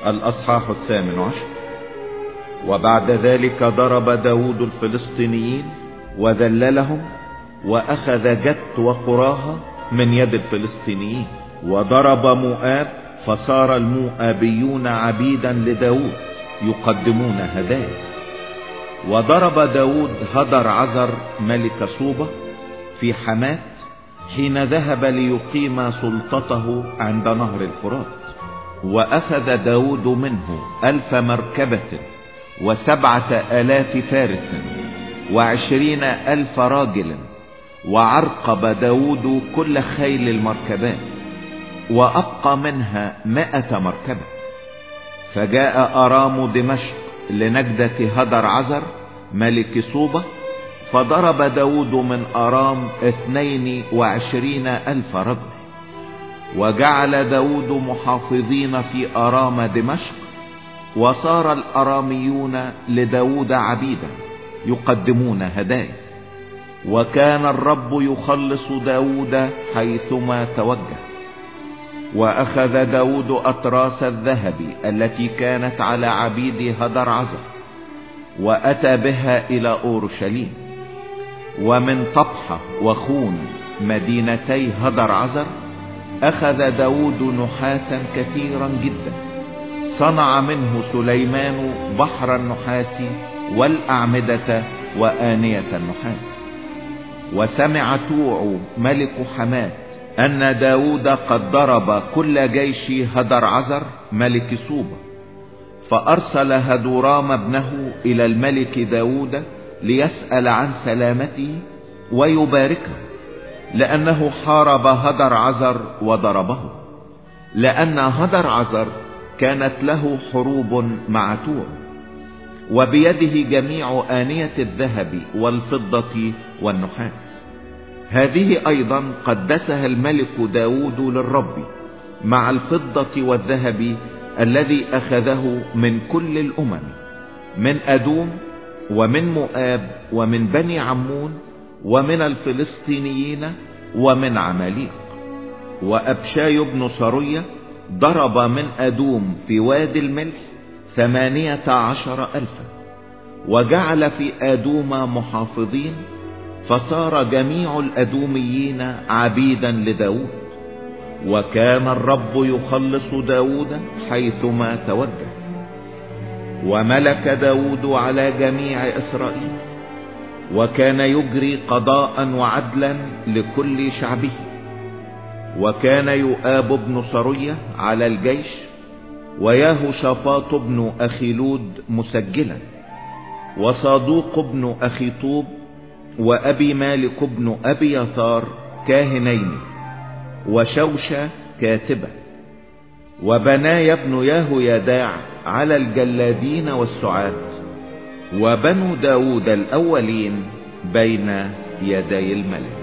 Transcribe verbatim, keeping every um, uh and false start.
الأصحاح الثامن عشر. وبعد ذلك ضرب داود الفلسطينيين وذللهم، وأخذ جت وقراها من يد الفلسطينيين، وضرب مؤاب، فصار المؤابيون عبيدا لداود يقدمون هدايا. وضرب داود هدر عزر ملك صوبة في حمات حين ذهب ليقيم سلطته عند نهر الفرات. وأخذ داود منه ألف مركبة وسبعة آلاف فارس وعشرين ألف راجل، وعرقب داود كل خيل المركبات، وأبقى منها مائة مركبة. فجاء أرام دمشق لنجدة هدر عزر ملك صوبة، فضرب داود من أرام اثنين وعشرين ألف رجل. وجعل داود محافظين في أرام دمشق، وصار الأراميون لداود عبيدا يقدمون هدايا. وكان الرب يخلص داود حيثما توجه. وأخذ داود أطراس الذهب التي كانت على عبيد هدر عزر، وأتى بها إلى أورشليم. ومن طبحة وخون مدينتي هدر عزر أخذ داود نحاسا كثيرا جدا، صنع منه سليمان بحر النحاس والأعمدة وآنية النحاس. وسمع توع ملك حمات أن داود قد ضرب كل جيش هدر عزر ملك صوبة، فأرسل هدورام ابنه إلى الملك داود ليسأل عن سلامته ويباركه، لأنه حارب هدر عزر وضربه، لأن هدر عزر كانت له حروب مع توع، وبيده جميع آنية الذهب والفضة والنحاس. هذه أيضا قدسها الملك داود للرب مع الفضة والذهب الذي أخذه من كل الأمم، من أدوم ومن مؤاب ومن بني عمون ومن الفلسطينيين ومن عماليق. وأبشاي بن صروية ضرب من أدوم في وادي الملح ثمانية عشر ألفا، وجعل في أدوم محافظين، فصار جميع الأدوميين عبيدا لداود. وكان الرب يخلص داود حيثما توجه. وملك داود على جميع إسرائيل، وكان يجري قضاء وعدلا لكل شعبه. وكان يؤاب بن صروية على الجيش، ويهوشافاط بن أخيلود مسجلا، وصادوق بن أخيطوب وأبي مالك بن أبي يثار كاهنين، وشوشة كاتبة، وبنايا بن يهويداع على الجلادين والسعاد، وبنو داود الأولين بين يدي الملك.